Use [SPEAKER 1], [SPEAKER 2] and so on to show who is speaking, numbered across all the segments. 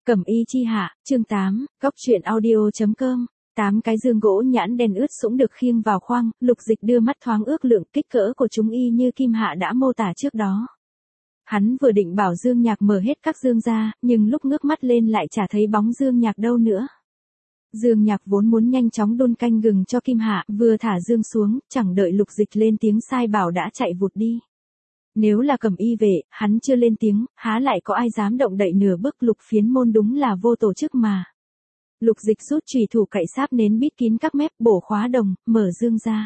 [SPEAKER 1] Cẩm y chi hạ, chương 8, góc truyện audio.com. 8 cái dương gỗ nhãn đen ướt sũng được khiêng vào khoang, Lục Dịch đưa mắt thoáng ước lượng kích cỡ của chúng y như Kim Hạ đã mô tả trước đó. Hắn vừa định bảo Dương Nhạc mở hết các dương ra, nhưng lúc ngước mắt lên lại chả thấy bóng Dương Nhạc đâu nữa. Dương Nhạc vốn muốn nhanh chóng đun canh gừng cho Kim Hạ, vừa thả dương xuống, chẳng đợi Lục Dịch lên tiếng sai bảo đã chạy vụt đi. Nếu là Cẩm y vệ, hắn chưa lên tiếng, há lại có ai dám động đậy nửa bước. Lục Phiến Môn đúng là vô tổ chức mà. Lục Dịch rút chùy thủ cậy sáp nến bít kín các mép, bổ khóa đồng, mở dương ra.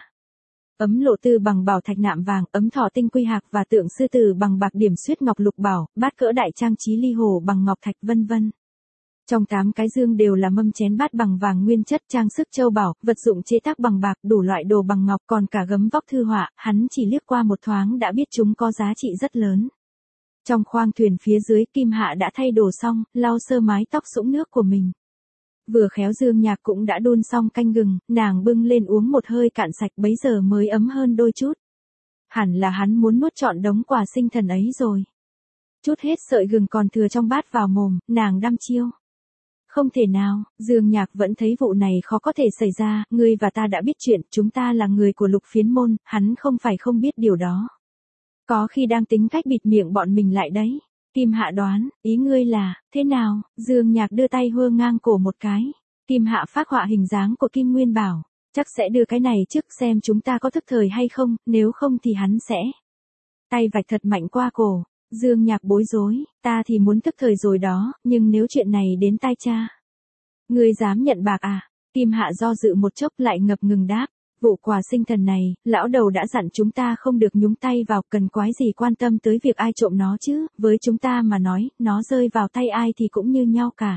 [SPEAKER 1] Ấm lộ tư bằng bảo thạch nạm vàng, ấm thọ tinh quy hạc và tượng sư tử bằng bạc điểm xuyết ngọc lục bảo, bát cỡ đại trang trí ly hồ bằng ngọc thạch vân vân. Trong 8 cái dương đều là mâm chén bát bằng vàng nguyên chất, trang sức châu bảo, vật dụng chế tác bằng bạc, đủ loại đồ bằng ngọc, còn cả gấm vóc thư họa, hắn chỉ liếc qua một thoáng đã biết chúng có giá trị rất lớn. Trong khoang thuyền phía dưới, Kim Hạ đã thay đồ xong, lau sơ mái tóc sũng nước của mình. Vừa khéo Dương Nhạc cũng đã đun xong canh gừng, nàng bưng lên uống một hơi cạn sạch, bấy giờ mới ấm hơn đôi chút. Hẳn là hắn muốn nuốt trọn đống quà sinh thần ấy rồi. Chút hết sợi gừng còn thừa trong bát vào mồm, nàng đăm chiêu. Không thể nào, Dương Nhạc vẫn thấy vụ này khó có thể xảy ra, ngươi và ta đã biết chuyện, chúng ta là người của Lục Phiến Môn, hắn không phải không biết điều đó. Có khi đang tính cách bịt miệng bọn mình lại đấy. Kim Hạ đoán, ý ngươi là, thế nào? Dương Nhạc đưa tay hơ ngang cổ một cái. Kim Hạ phác họa hình dáng của Kim Nguyên bảo, chắc sẽ đưa cái này trước xem chúng ta có thức thời hay không, nếu không thì hắn sẽ. Tay vạch thật mạnh qua cổ. Dương Nhạc bối rối, ta thì muốn thức thời rồi đó, nhưng nếu chuyện này đến tai cha. Ngươi dám nhận bạc à? Kim Hạ do dự một chốc lại ngập ngừng đáp, vụ quà sinh thần này, lão đầu đã dặn chúng ta không được nhúng tay vào, cần quái gì quan tâm tới việc ai trộm nó chứ, với chúng ta mà nói, nó rơi vào tay ai thì cũng như nhau cả.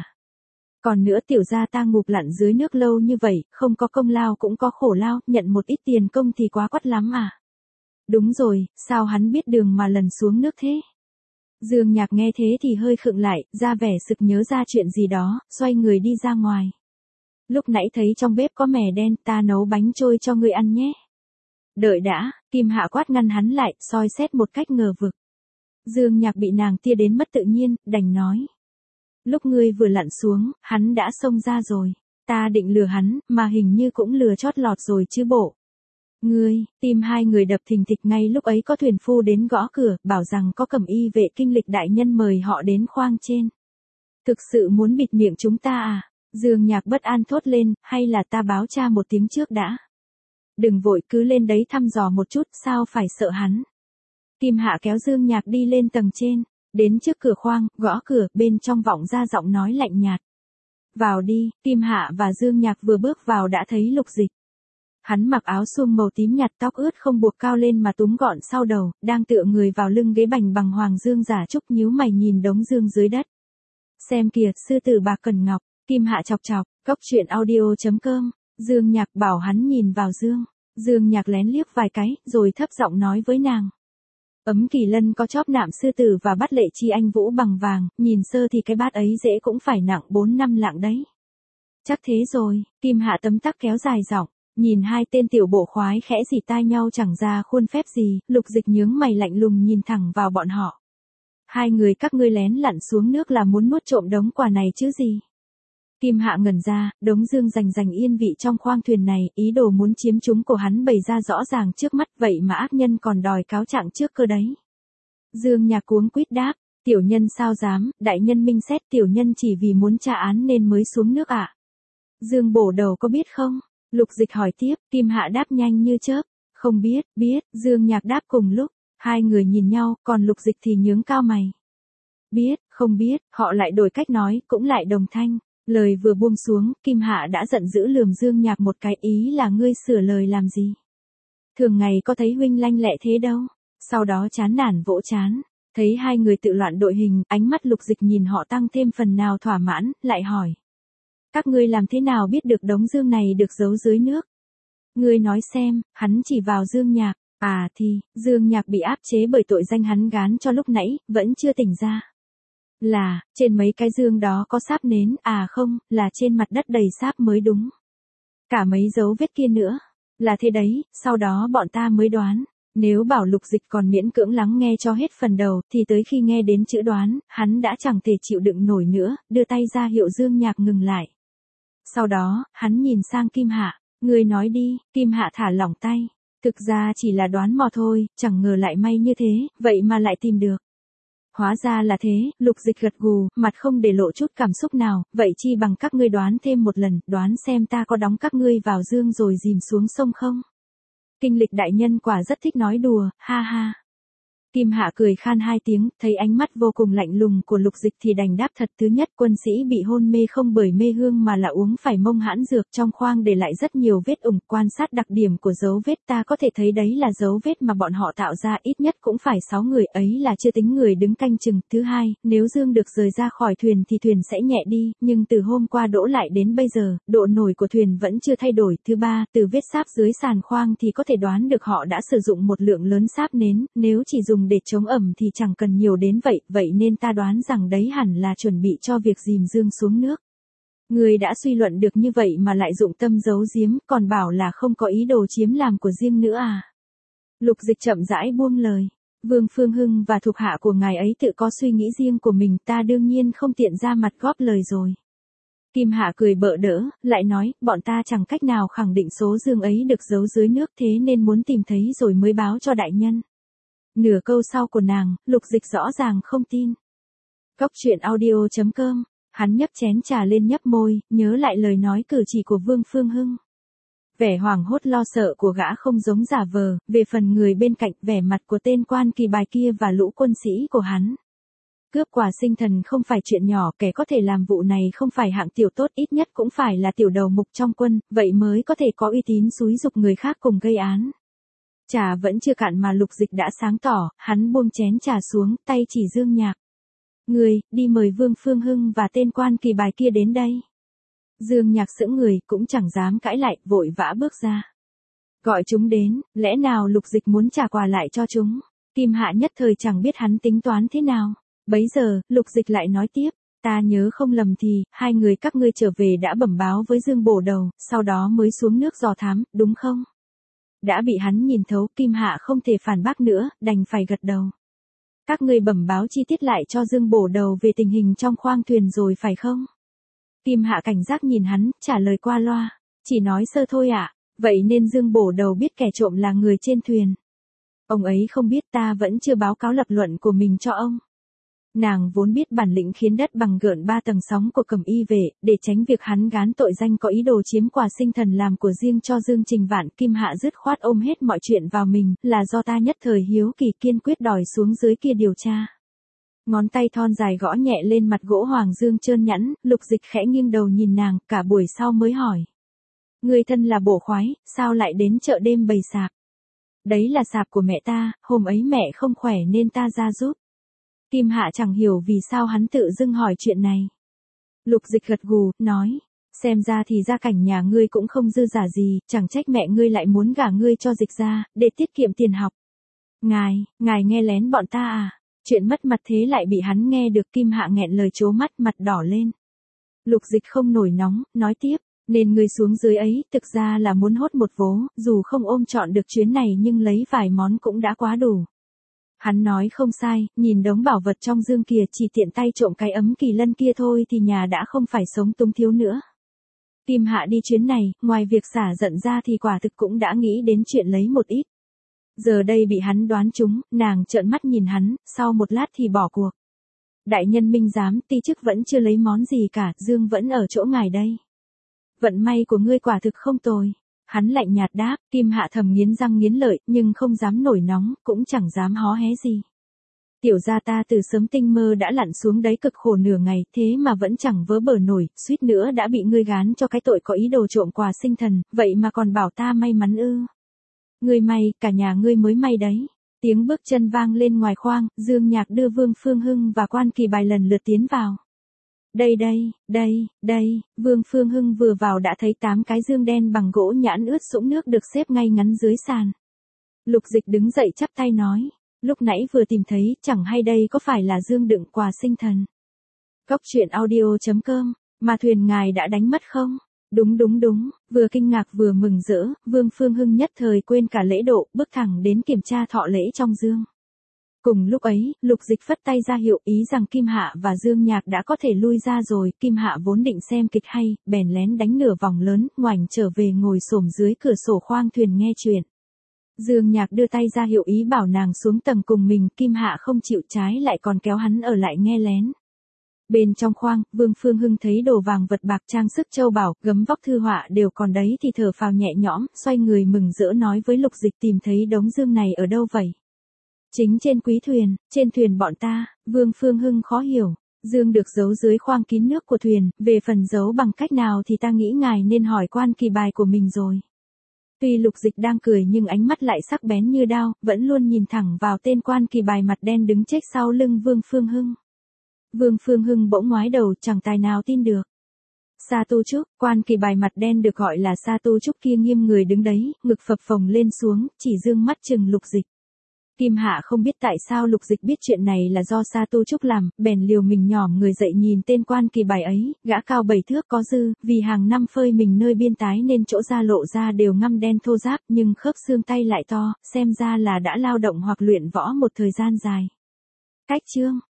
[SPEAKER 1] Còn nữa tiểu gia ta ngụp lặn dưới nước lâu như vậy, không có công lao cũng có khổ lao, nhận một ít tiền công thì quá quắt lắm à. Đúng rồi, sao hắn biết đường mà lần xuống nước thế? Dương Nhạc nghe thế thì hơi khựng lại, ra vẻ sực nhớ ra chuyện gì đó, xoay người đi ra ngoài. Lúc nãy thấy trong bếp có mè đen, ta nấu bánh trôi cho ngươi ăn nhé. Đợi đã, Kim Hạ quát ngăn hắn lại, soi xét một cách ngờ vực. Dương Nhạc bị nàng tia đến mất tự nhiên, đành nói. Lúc ngươi vừa lặn xuống, hắn đã xông ra rồi. Ta định lừa hắn, mà hình như cũng lừa chót lọt rồi chứ bộ. Ngươi, tim hai người đập thình thịch. Ngay lúc ấy có thuyền phu đến gõ cửa, bảo rằng có Cẩm y vệ kinh lịch đại nhân mời họ đến khoang trên. Thực sự muốn bịt miệng chúng ta à? Dương Nhạc bất an thốt lên, hay là ta báo cha một tiếng trước đã? Đừng vội, cứ lên đấy thăm dò một chút, sao phải sợ hắn? Kim Hạ kéo Dương Nhạc đi lên tầng trên, đến trước cửa khoang, gõ cửa, bên trong vọng ra giọng nói lạnh nhạt. Vào đi. Kim Hạ và Dương Nhạc vừa bước vào đã thấy Lục Dịch. Hắn mặc áo suông màu tím nhạt, tóc ướt không buộc cao lên mà túm gọn sau đầu, đang tựa người vào lưng ghế bành bằng hoàng dương giả trúc, nhíu mày nhìn đống dương dưới đất. Xem kìa, sư tử bạc cần ngọc. Kim Hạ chọc chọc, góc truyện audio.com. Dương Nhạc bảo hắn nhìn vào dương. Dương Nhạc lén liếc vài cái, rồi thấp giọng nói với nàng. Ấm kỳ lân có chóp nạm sư tử và bát lệ chi anh vũ bằng vàng, nhìn sơ thì cái bát ấy dễ cũng phải nặng 4-5 lạng đấy. Chắc thế rồi. Kim Hạ tấm tắc kéo dài giọng. Nhìn hai tên tiểu bộ khoái khẽ rỉ tai nhau chẳng ra khuôn phép gì, Lục Dịch nhướng mày lạnh lùng nhìn thẳng vào bọn họ. Hai người các ngươi lén lặn xuống nước là muốn nuốt trộm đống quà này chứ gì? Kim Hạ ngẩn ra, đống dương rành yên vị trong khoang thuyền này, ý đồ muốn chiếm chúng của hắn bày ra rõ ràng trước mắt, vậy mà ác nhân còn đòi cáo trạng trước cơ đấy. Dương Nhạc cuống quýt đáp, tiểu nhân sao dám, đại nhân minh xét, tiểu nhân chỉ vì muốn tra án nên mới xuống nước ạ. Dương bổ đầu có biết không? Lục Dịch hỏi tiếp. Kim Hạ đáp nhanh như chớp, không biết. Dương Nhạc đáp cùng lúc. Hai người nhìn nhau, còn Lục Dịch thì nhướng cao mày. Biết, không biết, họ lại đổi cách nói, cũng lại đồng thanh. Lời vừa buông xuống, Kim Hạ đã giận dữ lườm Dương Nhạc một cái, ý là ngươi sửa lời làm gì? Thường ngày có thấy huynh lanh lẹ thế đâu. Sau đó chán nản vỗ chán. Thấy hai người tự loạn đội hình, ánh mắt Lục Dịch nhìn họ tăng thêm phần nào thỏa mãn, lại hỏi. Các ngươi làm thế nào biết được đống dương này được giấu dưới nước? Ngươi nói xem. Hắn chỉ vào Dương Nhạc. À thì, Dương Nhạc bị áp chế bởi tội danh hắn gán cho lúc nãy, vẫn chưa tỉnh ra. Là, trên mấy cái dương đó có sáp nến, à không, là trên mặt đất đầy sáp mới đúng. Cả mấy dấu vết kia nữa. Là thế đấy, sau đó bọn ta mới đoán. Nếu bảo Lục Dịch còn miễn cưỡng lắng nghe cho hết phần đầu, thì tới khi nghe đến chữ đoán, hắn đã chẳng thể chịu đựng nổi nữa, đưa tay ra hiệu Dương Nhạc ngừng lại. Sau đó, hắn nhìn sang Kim Hạ, người nói đi. Kim Hạ thả lỏng tay. Thực ra chỉ là đoán mò thôi, chẳng ngờ lại may như thế, vậy mà lại tìm được. Hóa ra là thế, Lục Dịch gật gù, mặt không để lộ chút cảm xúc nào, vậy chi bằng các ngươi đoán thêm một lần, đoán xem ta có đóng các ngươi vào dương rồi dìm xuống sông không? Kinh Lịch đại nhân quả rất thích nói đùa, ha ha. Kim Hạ cười khan hai tiếng, thấy ánh mắt vô cùng lạnh lùng của Lục Dịch thì đành đáp thật. Thứ nhất, quân sĩ bị hôn mê không bởi mê hương mà là uống phải mông hãn dược, trong khoang để lại rất nhiều vết ủng. Quan sát đặc điểm của dấu vết ta có thể thấy đấy là dấu vết mà bọn họ tạo ra, ít nhất cũng phải 6 người, ấy là chưa tính người đứng canh chừng. Thứ hai, nếu Dương được rời ra khỏi thuyền thì thuyền sẽ nhẹ đi, nhưng từ hôm qua đỗ lại đến bây giờ, độ nổi của thuyền vẫn chưa thay đổi. Thứ ba, từ vết sáp dưới sàn khoang thì có thể đoán được họ đã sử dụng một lượng lớn sáp nến, nếu chỉ dùng để chống ẩm thì chẳng cần nhiều đến vậy, vậy nên ta đoán rằng đấy hẳn là chuẩn bị cho việc dìm Dương xuống nước. Người đã suy luận được như vậy mà lại dụng tâm giấu giếm, còn bảo là không có ý đồ chiếm làm của riêng nữa à? Lục Dịch chậm rãi buông lời. Vương Phương Hưng và thuộc hạ của ngài ấy tự có suy nghĩ riêng của mình, ta đương nhiên không tiện ra mặt góp lời rồi. Kim Hạ cười bợ đỡ, lại nói, bọn ta chẳng cách nào khẳng định số Dương ấy được giấu dưới nước, thế nên muốn tìm thấy rồi mới báo cho đại nhân. Nửa câu sau của nàng, Lục Dịch rõ ràng không tin. Cóc truyện audio.com, hắn nhấp chén trà lên nhấp môi, nhớ lại lời nói cử chỉ của Vương Phương Hưng. Vẻ hoảng hốt lo sợ của gã không giống giả vờ, về phần người bên cạnh, vẻ mặt của tên quan kỳ bài kia và lũ quân sĩ của hắn. Cướp quà sinh thần không phải chuyện nhỏ, kẻ có thể làm vụ này không phải hạng tiểu tốt, ít nhất cũng phải là tiểu đầu mục trong quân, vậy mới có thể có uy tín xúi giục người khác cùng gây án. Trà vẫn chưa cạn mà Lục Dịch đã sáng tỏ, hắn buông chén trà xuống, tay chỉ Dương Nhạc. Người, đi mời Vương Phương Hưng và tên quan kỳ bài kia đến đây. Dương Nhạc sững người, cũng chẳng dám cãi lại, vội vã bước ra. Gọi chúng đến, lẽ nào Lục Dịch muốn trả quà lại cho chúng? Kim Hạ nhất thời chẳng biết hắn tính toán thế nào. Bấy giờ, Lục Dịch lại nói tiếp, ta nhớ không lầm thì, hai người các ngươi trở về đã bẩm báo với Dương Bổ Đầu, sau đó mới xuống nước dò thám, đúng không? Đã bị hắn nhìn thấu, Kim Hạ không thể phản bác nữa, đành phải gật đầu. Các ngươi bẩm báo chi tiết lại cho Dương Bổ Đầu về tình hình trong khoang thuyền rồi phải không? Kim Hạ cảnh giác nhìn hắn, trả lời qua loa, chỉ nói sơ thôi ạ. Vậy nên Dương Bổ Đầu biết kẻ trộm là người trên thuyền. Ông ấy không biết, ta vẫn chưa báo cáo lập luận của mình cho ông. Nàng vốn biết bản lĩnh khiến đất bằng gợn 3 tầng sóng của Cẩm Y Vệ, để tránh việc hắn gán tội danh có ý đồ chiếm quà sinh thần làm của riêng cho Dương Trình Vạn. Kim Hạ dứt khoát ôm hết mọi chuyện vào mình, là do ta nhất thời hiếu kỳ kiên quyết đòi xuống dưới kia điều tra. Ngón tay thon dài gõ nhẹ lên mặt gỗ hoàng dương trơn nhẵn, Lục Dịch khẽ nghiêng đầu nhìn nàng, cả buổi sau mới hỏi. Người thân là bổ khoái, sao lại đến chợ đêm bày sạp? Đấy là sạp của mẹ ta, hôm ấy mẹ không khỏe nên ta ra giúp. Kim Hạ chẳng hiểu vì sao hắn tự dưng hỏi chuyện này. Lục Dịch gật gù, nói, xem ra thì gia cảnh nhà ngươi cũng không dư giả gì, chẳng trách mẹ ngươi lại muốn gả ngươi cho Dịch gia, để tiết kiệm tiền học. Ngài nghe lén bọn ta à? Chuyện mất mặt thế lại bị hắn nghe được. Kim Hạ nghẹn lời trố mắt, mặt đỏ lên. Lục Dịch không nổi nóng, nói tiếp, nên ngươi xuống dưới ấy, thực ra là muốn hốt một vố, dù không ôm trọn được chuyến này nhưng lấy vài món cũng đã quá đủ. Hắn nói không sai, nhìn đống bảo vật trong dương kìa, chỉ tiện tay trộm cái ấm kỳ lân kia thôi thì nhà đã không phải sống túng thiếu nữa. Kim Hạ đi chuyến này, ngoài việc xả giận ra thì quả thực cũng đã nghĩ đến chuyện lấy một ít. Giờ đây bị hắn đoán trúng, nàng trợn mắt nhìn hắn, sau một lát thì bỏ cuộc. Đại nhân minh giám, ti chức vẫn chưa lấy món gì cả, Dương vẫn ở chỗ ngài đây. Vận may của ngươi quả thực không tồi. Hắn lạnh nhạt đáp. Kim Hạ thầm nghiến răng nghiến lợi, nhưng không dám nổi nóng, cũng chẳng dám hó hé gì. Tiểu gia ta từ sớm tinh mơ đã lặn xuống đấy cực khổ nửa ngày, thế mà vẫn chẳng vớ bờ nổi, suýt nữa đã bị ngươi gán cho cái tội có ý đồ trộm quà sinh thần, vậy mà còn bảo ta may mắn ư? Ngươi may, cả nhà ngươi mới may đấy. Tiếng bước chân vang lên ngoài khoang, Dương Nhạc đưa Vương Phương Hưng và quan kỳ bài lần lượt tiến vào. Đây, Vương Phương Hưng vừa vào đã thấy 8 cái dương đen bằng gỗ nhãn ướt sũng nước được xếp ngay ngắn dưới sàn. Lục Dịch đứng dậy chắp tay nói, lúc nãy vừa tìm thấy, chẳng hay đây có phải là dương đựng quà sinh thần. Cóc truyện audio.com, mà thuyền ngài đã đánh mất không? Đúng, vừa kinh ngạc vừa mừng rỡ, Vương Phương Hưng nhất thời quên cả lễ độ, bước thẳng đến kiểm tra thọ lễ trong dương. Cùng lúc ấy, Lục Dịch phất tay ra hiệu ý rằng Kim Hạ và Dương Nhạc đã có thể lui ra rồi, Kim Hạ vốn định xem kịch hay, bèn lén đánh nửa vòng lớn, ngoảnh trở về ngồi xổm dưới cửa sổ khoang thuyền nghe chuyện. Dương Nhạc đưa tay ra hiệu ý bảo nàng xuống tầng cùng mình, Kim Hạ không chịu trái lại còn kéo hắn ở lại nghe lén. Bên trong khoang, Vương Phương Hưng thấy đồ vàng vật bạc trang sức châu bảo, gấm vóc thư họa đều còn đấy thì thở phào nhẹ nhõm, xoay người mừng rỡ nói với Lục Dịch tìm thấy đống dương này ở đâu vậy? Chính trên quý thuyền, trên thuyền bọn ta. Vương Phương Hưng khó hiểu. Dương được giấu dưới khoang kín nước của thuyền, về phần giấu bằng cách nào thì ta nghĩ ngài nên hỏi quan kỳ bài của mình rồi. Tuy Lục Dịch đang cười nhưng ánh mắt lại sắc bén như đao, vẫn luôn nhìn thẳng vào tên quan kỳ bài mặt đen đứng chết sau lưng Vương Phương Hưng. Vương Phương Hưng bỗng ngoái đầu, chẳng tài nào tin được. Sa Tu Trúc, quan kỳ bài mặt đen được gọi là Sa Tu Trúc kia nghiêm người đứng đấy, ngực phập phồng lên xuống, chỉ dương mắt chừng Lục Dịch. Kim Hạ không biết tại sao Lục Dịch biết chuyện này là do Sa Tu Trúc làm, bèn liều mình nhỏm người dậy nhìn tên quan kỳ bài ấy, gã cao 7 thước có dư, vì hàng năm phơi mình nơi biên tái nên chỗ da lộ ra đều ngăm đen thô ráp, nhưng khớp xương tay lại to, xem ra là đã lao động hoặc luyện võ một thời gian dài. Cách chương